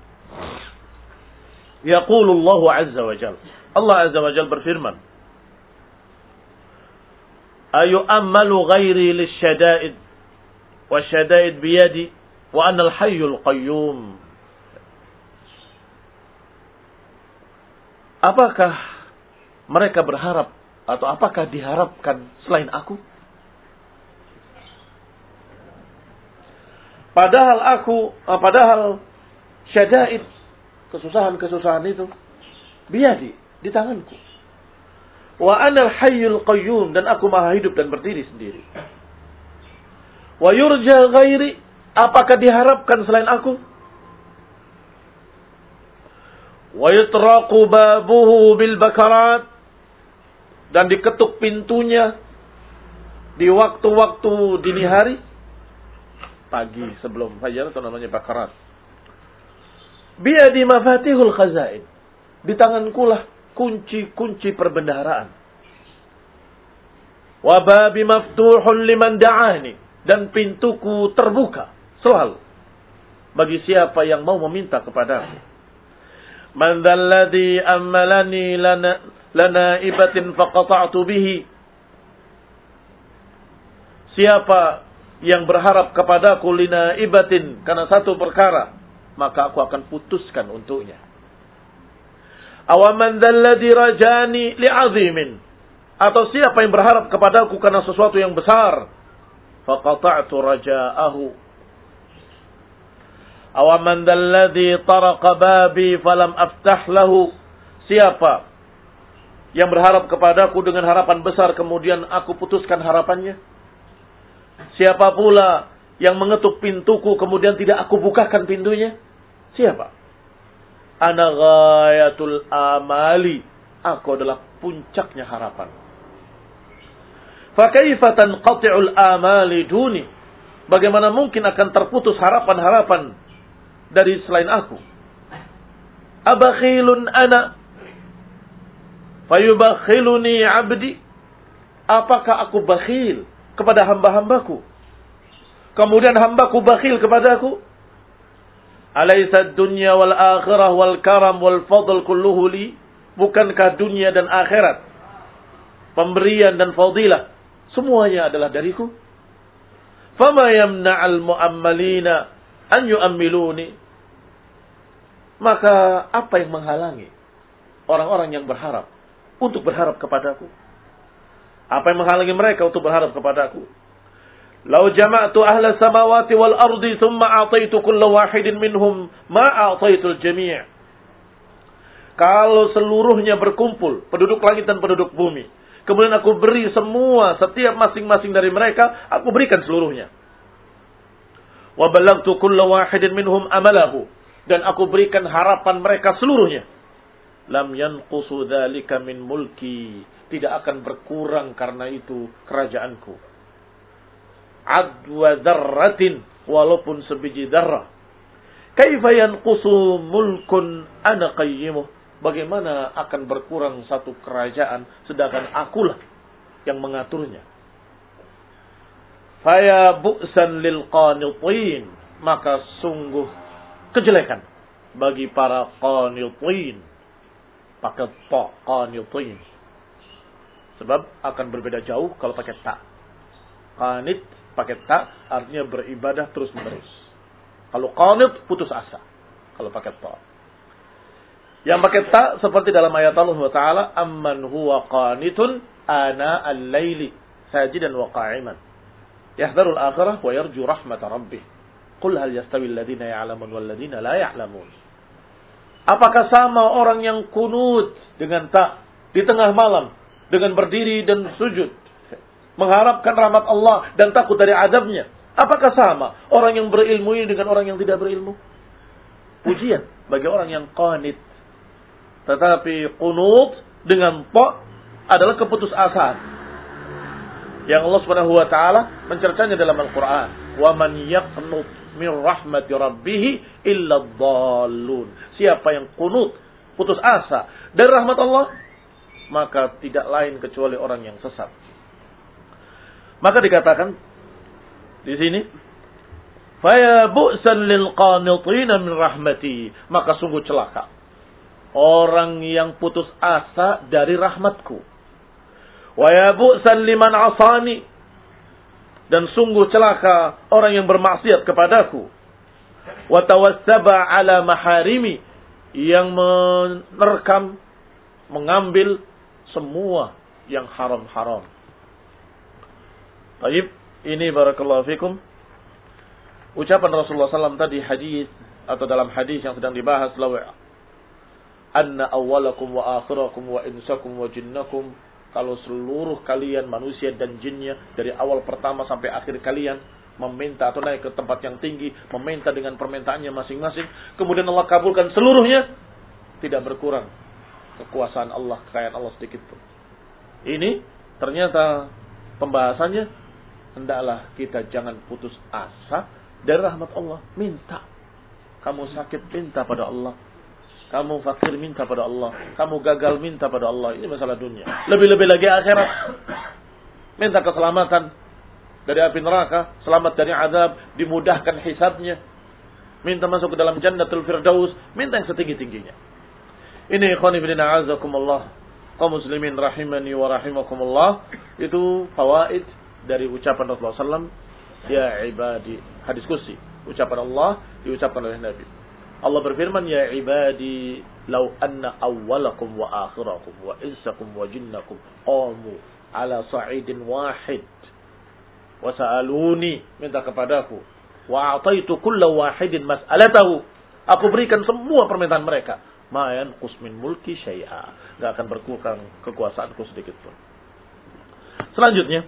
Yaqulullahu azza wa jalla, Allah azza wa jalla berfirman, ayu ammalu ghairi lisyada'id wa syada'id biyadi wa ana al-hayyul qayyum. Apakah mereka berharap atau apakah diharapkan selain aku? Padahal aku, padahal syada'id, kesusahan-kesusahan itu biyadi, di tanganku. Wa anal hayyul qayyum, dan aku maha hidup dan berdiri sendiri. Wa yurja ghairi, apakah diharapkan selain aku? Wa yutraqu babuhu bil bakarat, dan diketuk pintunya di waktu-waktu dini hari, pagi sebelum fajar, itu namanya bakarat. Biadi mafatihul khazain, di tanganku lah kunci-kunci perbendaharaan. Wa babi maftuhun liman da'ani. Dan pintuku terbuka selalu bagi siapa yang mau meminta kepadaku. Man dzalladzi ammalani lana lana ibatin faqata'tu bihi. Siapa yang berharap kepadaku lina ibatin karena satu perkara, maka aku akan putuskan untuknya. Awaman dzalladzi rajani li'azimin. Atau siapa yang berharap kepadaku karena sesuatu yang besar, faqata'tu raja'ahu. Awaman dzalladzi taraqa babi falam aftah lahu. Siapa yang berharap kepadaku dengan harapan besar kemudian aku putuskan harapannya? Siapa pula yang mengetuk pintuku kemudian tidak aku bukakan pintunya? Siapa? Ana ghayatul amali. Aku adalah puncaknya harapan. Fa kaifa tanqati'ul amali duni? Bagaimana mungkin akan terputus harapan-harapan dari selain aku? Abakhilun ana fayubakhiluni 'abdi? Apakah aku bakhil kepada hamba-hambaku, kemudian hambaku bakhil kepadaku? Alaysa dunya wal akhirah wal karam wal fadl kulluhu li? Bukankah dunia dan akhirat, pemberian dan fadilah, semuanya adalah dariku? Fama yamna'al mu'ammalina an yu'ammiluni? Maka apa yang menghalangi orang-orang yang berharap untuk berharap kepadaku? Apa yang menghalangi mereka untuk berharap kepadaku? Lau jama'tu ahla samawati wal ardi thumma a'taitu kulla wahidin minhum ma a'taitul jami'. Kalau seluruhnya berkumpul, penduduk langit dan penduduk bumi, kemudian aku beri semua, setiap masing-masing dari mereka, aku berikan seluruhnya. Wa balagtu kulla wahidin minhum amalahu. Dan aku berikan harapan mereka seluruhnya. Lam yanqusu dzalika min mulki. Tidak akan berkurang karena itu kerajaanku. Adwa dzarratin, walaupun sebiji dzarrah. Kaifa yanqusu mulkun ana qayyimuh? Bagaimana akan berkurang satu kerajaan sedangkan akulah yang mengaturnya? Faya bu'san lil qanitin, maka sungguh kejelekan bagi para qanitin. Pakai ta, qanitin. Sebab akan berbeda jauh kalau pakai ta. Qanit pakai ta artinya beribadah terus menerus. Kalau qanit putus asa. Kalau pakai ta. Yang pakai ta seperti dalam ayat Allah Taala, amman huwa qanitun ana al-laili sajidan wa qa'iman yahdharul akhirah wa yarju rahmat rabbih. Qul hal yastawi alladziina ya'lamun wal ladziina la ya'lamun. Apakah sama orang yang kunut dengan ta di tengah malam dengan berdiri dan sujud mengharapkan rahmat Allah dan takut dari azabnya? Apakah sama orang yang berilmu ini dengan orang yang tidak berilmu? Pujian bagi orang yang qanit. Tetapi qunut dengan ta adalah keputusasaan yang Allah Subhanahu wa taala mencercanya dalam Al-Qur'an. Wa man yaqnut min rahmati rabbih illa dhallun. Siapa yang qunut, putus asa dari rahmat Allah, maka tidak lain kecuali orang yang sesat. Maka dikatakan di sini, fa bu'san lil qanitin min rahmati, maka sungguh celaka orang yang putus asa dari rahmatku. Wa ya bu'san liman asani, dan sungguh celaka orang yang bermaksiat kepadaku. Wa tawassaba ala maharimi, yang menerkam, mengambil semua yang haram-haram. Baik, ini barakallahu fikum ucapan Rasulullah sallallahu alaihi wasallam tadi, hadis atau dalam hadis yang sedang dibahas, lawa anna awwalakum wa akhirakum wa insakum wa jinnakum, kalau seluruh kalian manusia dan jinnya dari awal pertama sampai akhir kalian meminta atau naik ke tempat yang tinggi, meminta dengan permintaannya masing-masing, kemudian Allah kabulkan seluruhnya, tidak berkurang kekuasaan Allah, kekayaan Allah sedikit pun. Ini ternyata pembahasannya, hendaklah kita jangan putus asa dari rahmat Allah. Minta. Kamu sakit, minta pada Allah. Kamu fakir, minta pada Allah. Kamu gagal, minta pada Allah. Ini masalah dunia. Lebih-lebih lagi akhirat. minta keselamatan dari api neraka, selamat dari azab, dimudahkan hisabnya, minta masuk ke dalam Jannatul Firdaus, minta yang setinggi-tingginya. Ini ikhwan fillah a'azakumullah, kaum muslimin rahimani wa rahimakumullah, itu fawaid dari ucapan Rasulullah sallallahu alaihi wasallam, ya ibadi, hadis kursi, ucapan Allah diucapkan oleh Nabi. Allah berfirman, ya ibadi, law anna awwalakum wa akhirakum wa insakum wa jinnakum qamu ala sa'idin wahid wa sa'aluni, minta kepadaku, wa a'taitu kulla wahidin mas'alatahu, aku berikan semua permintaan mereka, ma yanqus min mulki syai'a, enggak akan berkurang kekuasaanku sedikit pun. Selanjutnya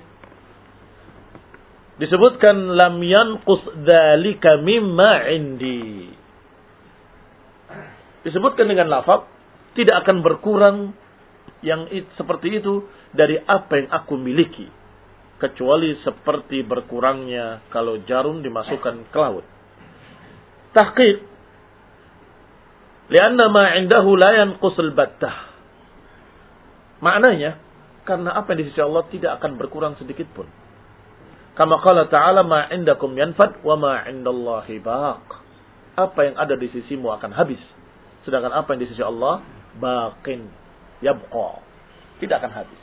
disebutkan lam yanqus dzalika mimma indi. Disebutkan dengan lafaz tidak akan berkurang yang it, seperti itu dari apa yang aku miliki, kecuali seperti berkurangnya kalau jarum dimasukkan ke laut. Tahqiq, lianna ma 'indahu la yanqusul battah. Maknanya karena apa yang di sisi Allah tidak akan berkurang sedikit pun. Kama qala ta'ala, ma 'indakum yanfad wa ma 'indallahi baq. Apa yang ada di sisimu akan habis, sedangkan apa yang di sisi Allah baqin, yabqa, tidak akan habis.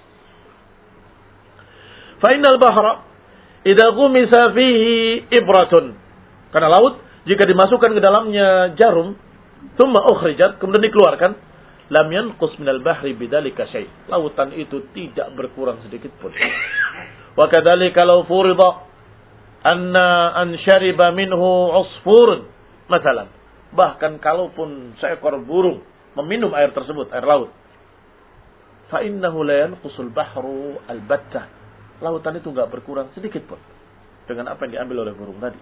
Fa innal bahra idza ghumisa fihi ibratun, karena laut jika dimasukkan ke dalamnya jarum, thumma ukhrijat, kemudian dikeluarkan, lam yanqus minal bahri bidzalika syai', lautan itu tidak berkurang sedikit pun. Wa kadzalika law furida anna an syariba minhu usfurun masalan, bahkan kalaupun seekor burung meminum air tersebut, air laut, fa innahu la yanqusul bahru albattah, lautan itu enggak berkurang sedikit pun dengan apa yang diambil oleh burung tadi.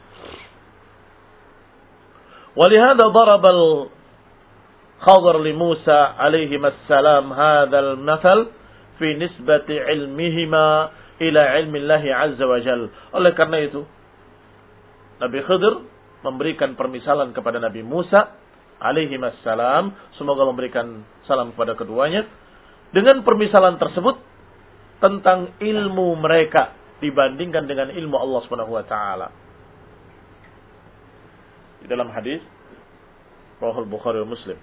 Walihada daraba al-Khadr li Musa alaihi assalam hadzal mathal fi nisbati ilmihima ila ilmi Allah azza wa jalla. Oleh karena itu Nabi Khidr memberikan permisalan kepada Nabi Musa alaihi assalam, semoga memberikan salam kepada keduanya, dengan permisalan tersebut tentang ilmu mereka dibandingkan dengan ilmu Allah Subhanahu wa taala. Di dalam hadis Sahih Bukhari wa Muslim.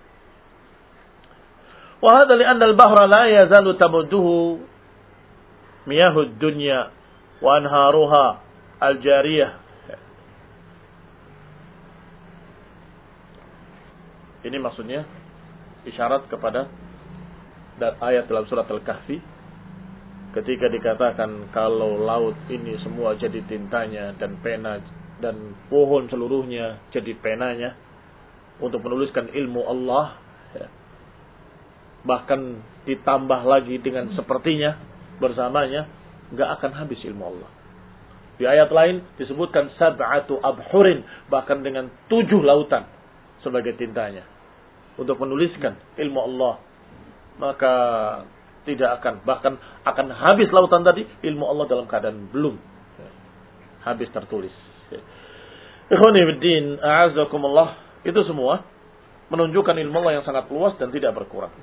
Wa hadha li anna al-bahra la yazalu tamudduhu miyahud dunya wa anharuha al-jariyah. Ini maksudnya isyarat kepada ayat dalam surat Al-Kahfi ketika dikatakan kalau laut ini semua jadi tintanya dan pena dan pohon seluruhnya jadi penanya untuk menuliskan ilmu Allah, ya. Bahkan ditambah lagi dengan sepertinya bersamanya, nggak akan habis ilmu Allah. Di ayat lain disebutkan sab'atu abhurin, bahkan dengan tujuh lautan sebagai tintanya untuk menuliskan ilmu Allah, maka tidak akan, bahkan akan habis lautan tadi, ilmu Allah dalam keadaan belum habis tertulis. Ikhwani fiddin, a'azakumullah, itu semua menunjukkan ilmu Allah yang sangat luas dan tidak berkurang.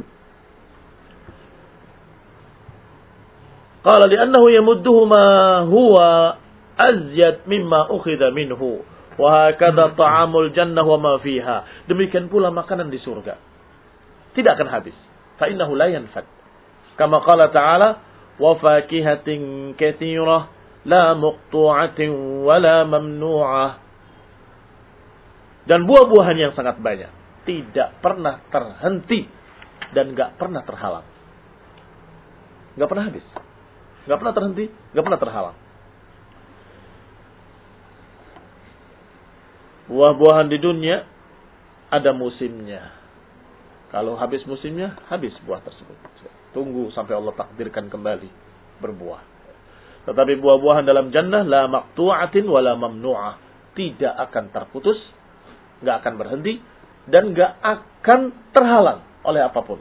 Qala li'annahu yamudduhu ma huwa azyad mimma ukhidha minhu. Wa hakadha ta'amul jannah wa ma fiha. Demikian pula makanan di surga tidak akan habis. Fa innahu la yanfad. Kama qala ta'ala, wa fakihatin katsirah la muqtu'atin wa la mamnu'ah. Dan buah-buahan yang sangat banyak, tidak pernah terhenti dan enggak pernah terhalang. Enggak pernah habis. Enggak pernah terhenti, enggak pernah terhalang. Buah-buahan di dunia ada musimnya. Kalau habis musimnya, habis buah tersebut. Tunggu sampai Allah takdirkan kembali berbuah. Tetapi buah-buahan dalam jannah la maqtu'atin wa la mamnu'ah, tidak akan terputus, enggak akan berhenti dan enggak akan terhalang oleh apapun.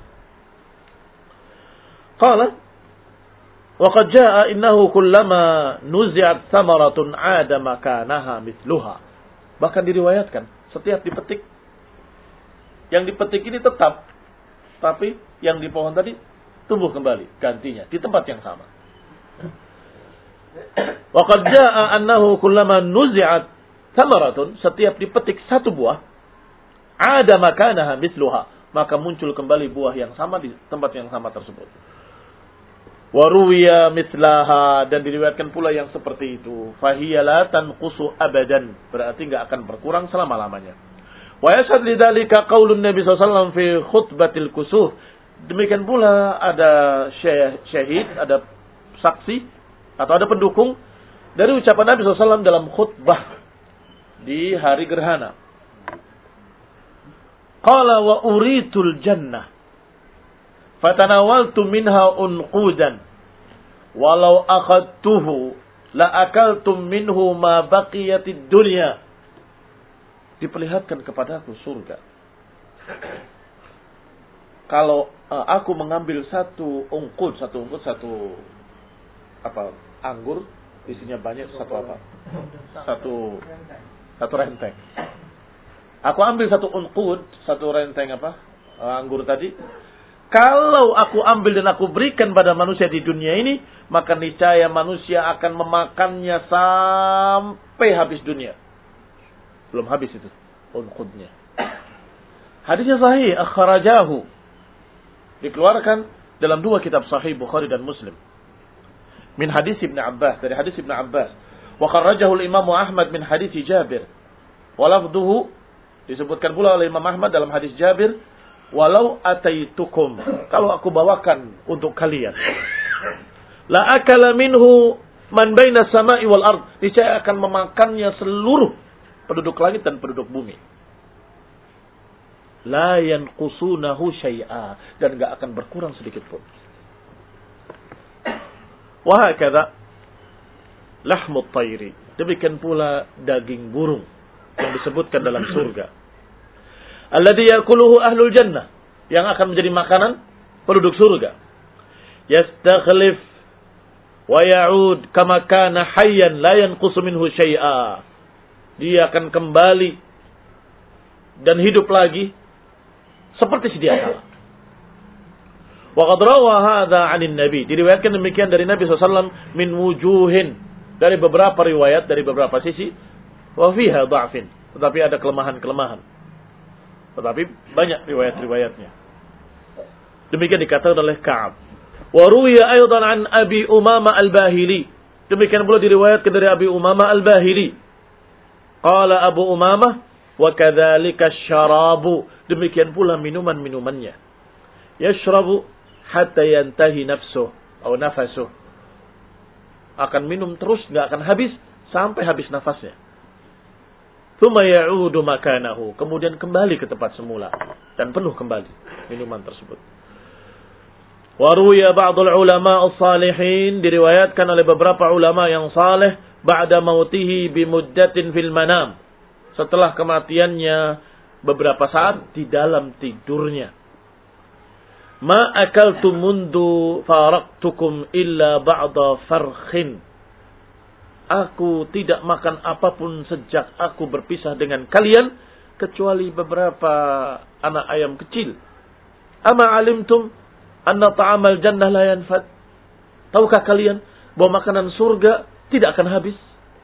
Qala wa qad jaa'a innahu kullama nuzi'at thamaratun 'ada makanaha mithluha. Bahkan diriwayatkan, setiap dipetik, yang dipetik ini tetap, tapi yang di pohon tadi tumbuh kembali, gantinya, di tempat yang sama. Wa qad jaa annahu kullama nuzi'at thamaratun, setiap dipetik satu buah, ada makanaha mithluha, maka muncul kembali buah yang sama di tempat yang sama tersebut. Wa ruwiya mithlaha, dan diriwayatkan pula yang seperti itu. Fahiya la tanqusu abadan, berarti enggak akan berkurang selama-lamanya. Wa yashhad lidzalika qaulun Nabi sallallahu alaihi wasallam fi khutbatil kusuf. Demikian pula ada syahid, ada saksi atau ada pendukung dari ucapan Nabi sallallahu alaihi wasallam dalam khutbah di hari gerhana. Qala wa uritul jannah fatanawaltu minha unqudan walau akhadtuhu la akaltum minhu ma baqiyatid dunya. Diperlihatkan kepadaku surga. Kalau uh, aku mengambil satu ungkud, satu ungkud, satu apa anggur, isinya banyak, satu apa? Satu satu renteng. Aku ambil satu ungkud, satu renteng apa? Uh, anggur tadi. Kalau aku ambil dan aku berikan pada manusia di dunia ini, maka niscaya manusia akan memakannya sampai habis dunia. Belum habis itu ungkudnya. Hadisnya sahih, akhrajahu. Dikeluarkan dalam dua kitab sahih Bukhari dan Muslim. Min hadis Ibn Abbas, dari hadis Ibn Abbas. Wa kharrajahu al-Imam Ahmad min hadis Jabir. Wa lafdhuhu, disebutkan pula oleh Imam Ahmad dalam hadis Jabir, walau ataitukum, kalau aku bawakan untuk kalian, la akala minhu man baina samai wal ard, niscaya akan memakannya seluruh penduduk langit dan penduduk bumi. La yanqusunahu syai'a, dan enggak akan berkurang sedikit pun. Wa hakadha lahmut tayri, demikian pula daging burung yang disebutkan dalam surga. Alladhi yakuluhu ahlul jannah, yang akan menjadi makanan penduduk surga. Yastakhlif wa ya'ud kama kana hayyan la yanqusu minhu syai'a. Dia akan kembali dan hidup lagi seperti sedia kala. Wa qad rawa hadza 'anil nabi, diriwayatkan demikian dari Nabi sallallahu alaihi wasallam min wujuhin, dari beberapa riwayat, dari beberapa sisi. Wa fiha dha'fin, tetapi ada kelemahan-kelemahan. Tetapi banyak riwayat-riwayatnya. Demikian dikatakan oleh Ka'ab. Wa ruwiya aidan an Abi Umamah Al-Bahili. Demikian pula diriwayatkan dari Abi Umamah Al-Bahili. Qala Abu Umamah, wa kadzalika syarabu. Demikian pula minuman-minumannya. Yashrabu hatta yantahi nafsuh atau nafasuh. Akan minum terus, enggak akan habis sampai habis nafasnya. Tsumma ya'udu makanahu, kemudian kembali ke tempat semula dan penuh kembali minuman tersebut. Wa ruwiya ba'dul ulama as-salihin, diriwayatkan oleh beberapa ulama yang saleh, ba'da mautihi bi muddatin fil manam, setelah kematiannya beberapa saat di dalam tidurnya. Ma akaltu mundu faraqtukum illa ba'da farkhin. Aku tidak makan apapun sejak aku berpisah dengan kalian, kecuali beberapa anak ayam kecil. Ama alimtum anna ta'amal jannah la yanfad? Tahukah kalian bahwa makanan surga tidak akan habis?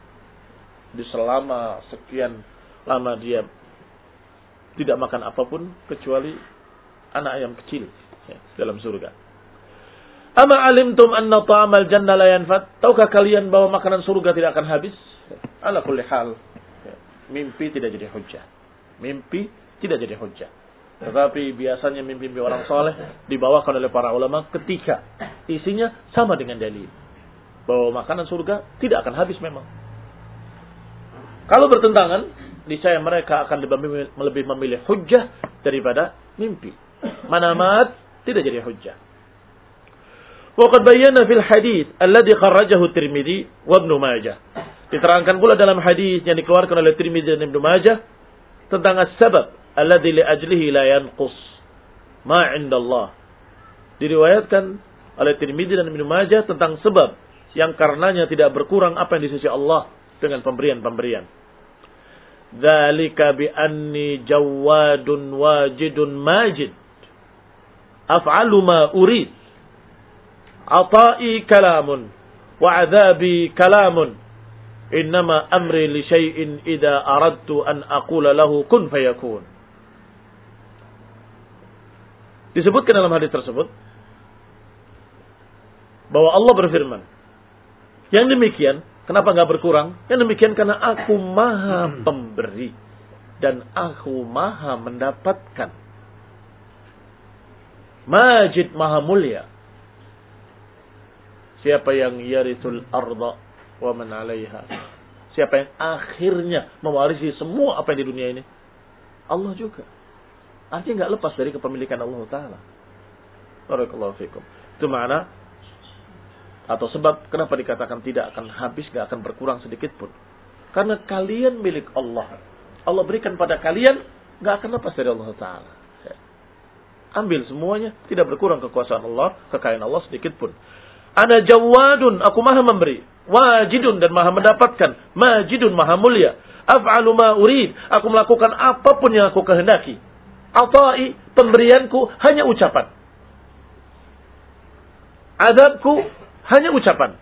Di selama sekian lama dia tidak makan apapun kecuali anak ayam kecil ya, dalam surga. Ama alimtum anna ta'amal jannah la yanfad? Tahukah kalian bahwa makanan surga tidak akan habis? Ala kulli hal, mimpi tidak jadi hujjah. Mimpi tidak jadi hujjah. Tetapi biasanya mimpi-mimpi orang saleh dibawakan oleh para ulama ketika isinya sama dengan dalil bahwa makanan surga tidak akan habis memang. Kalau bertentangan, niscaya mereka akan lebih memilih hujjah daripada mimpi. Manamat tidak jadi hujjah. Waqad bayyana fil hadits alladhi kharrajahu Tirmidzi wa Ibnu Majah. Diterangkan pula dalam hadis yang dikeluarkan oleh Tirmidzi dan Ibnu Majah tentang as-sabab alladhi li ajlihi la yanqus ma 'inda Allah. Diriwayatkan oleh Tirmidzi dan Ibnu Majah tentang sebab yang karenanya tidak berkurang apa yang di sisi Allah dengan pemberian-pemberian. Dzalika bi anni jawadun wajidun majid. Af'alu ma urid. Ata'i kalamun wa 'adzabi kalamun. Innama amri li syai'in idza aradtu an aqula lahu kun fayakun. Disebutkan dalam hadis tersebut bahwa Allah berfirman, yang demikian, kenapa enggak berkurang? Yang demikian karena aku maha pemberi dan aku maha mendapatkan. Majid maha mulia. Siapa yang yarithul arda wa man 'alaiha? Siapa yang akhirnya mewarisi semua apa yang di dunia ini? Allah juga. Artinya enggak lepas dari kepemilikan Allah Ta'ala. Barakallahu fikum. Itu makna atau sebab kenapa dikatakan tidak akan habis, enggak akan berkurang sedikit pun. Karena kalian milik Allah. Allah berikan pada kalian, enggak akan lepas dari Allah Ta'ala. Ambil semuanya, tidak berkurang kekuasaan Allah, kekayaan Allah sedikit pun. Ana jawadun, aku maha memberi. Wajidun, dan maha mendapatkan. Majidun, maha mulia. Af'alu ma urid, aku melakukan apapun yang aku kehendaki. Ata'i, pemberianku hanya ucapan. Azabku hanya ucapan.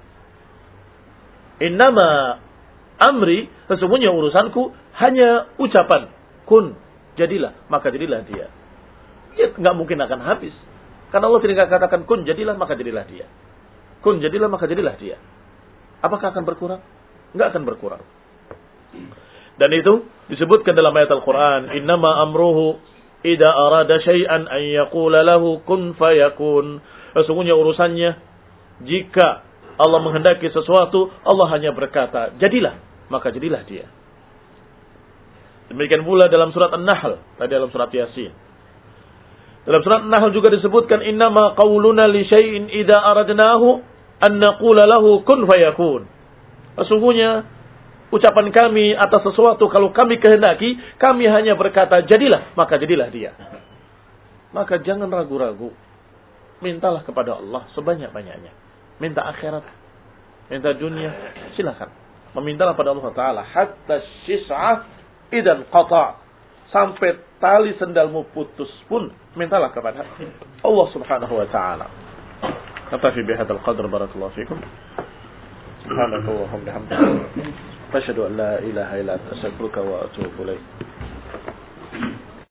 Innama amri, sesungguhnya urusanku hanya ucapan. Kun, jadilah, maka jadilah dia. Ya, nggak mungkin akan habis. Karena Allah tidak katakan kun, jadilah, maka jadilah dia. Kun, jadilah, maka jadilah dia. Apakah akan berkurang? Nggak akan berkurang. Dan itu disebutkan dalam ayat Al-Quran. Innama amruhu idza arada syai'an an yaqula lahu kun fayakun. Sesungguhnya urusannya, jika Allah menghendaki sesuatu, Allah hanya berkata, jadilah, maka jadilah dia. Demikian pula dalam surat An-Nahl, tadi dalam surat Yasin. Dalam surat An-Nahl juga disebutkan, innama qawluna li syai'in idza aradnahu an naqula lahu kun fayakun. Sesungguhnya ucapan kami atas sesuatu kalau kami kehendaki, kami hanya berkata jadilah, maka jadilah dia. Maka jangan ragu-ragu. Mintalah kepada Allah sebanyak-banyaknya. Minta akhirat, minta dunia, silakan. Memintalah pada Allah Ta'ala hatta syis'ah idan qata', sampai tali sendalmu putus pun mintalah kepada Allah Subhanahu wa Ta'ala. Natafi bihadzal qadr, barakallahu fikum. Subhanaka wa bihamdika, asyhadu an la ilaha illa anta, astaghfiruka wa atubu ilaik.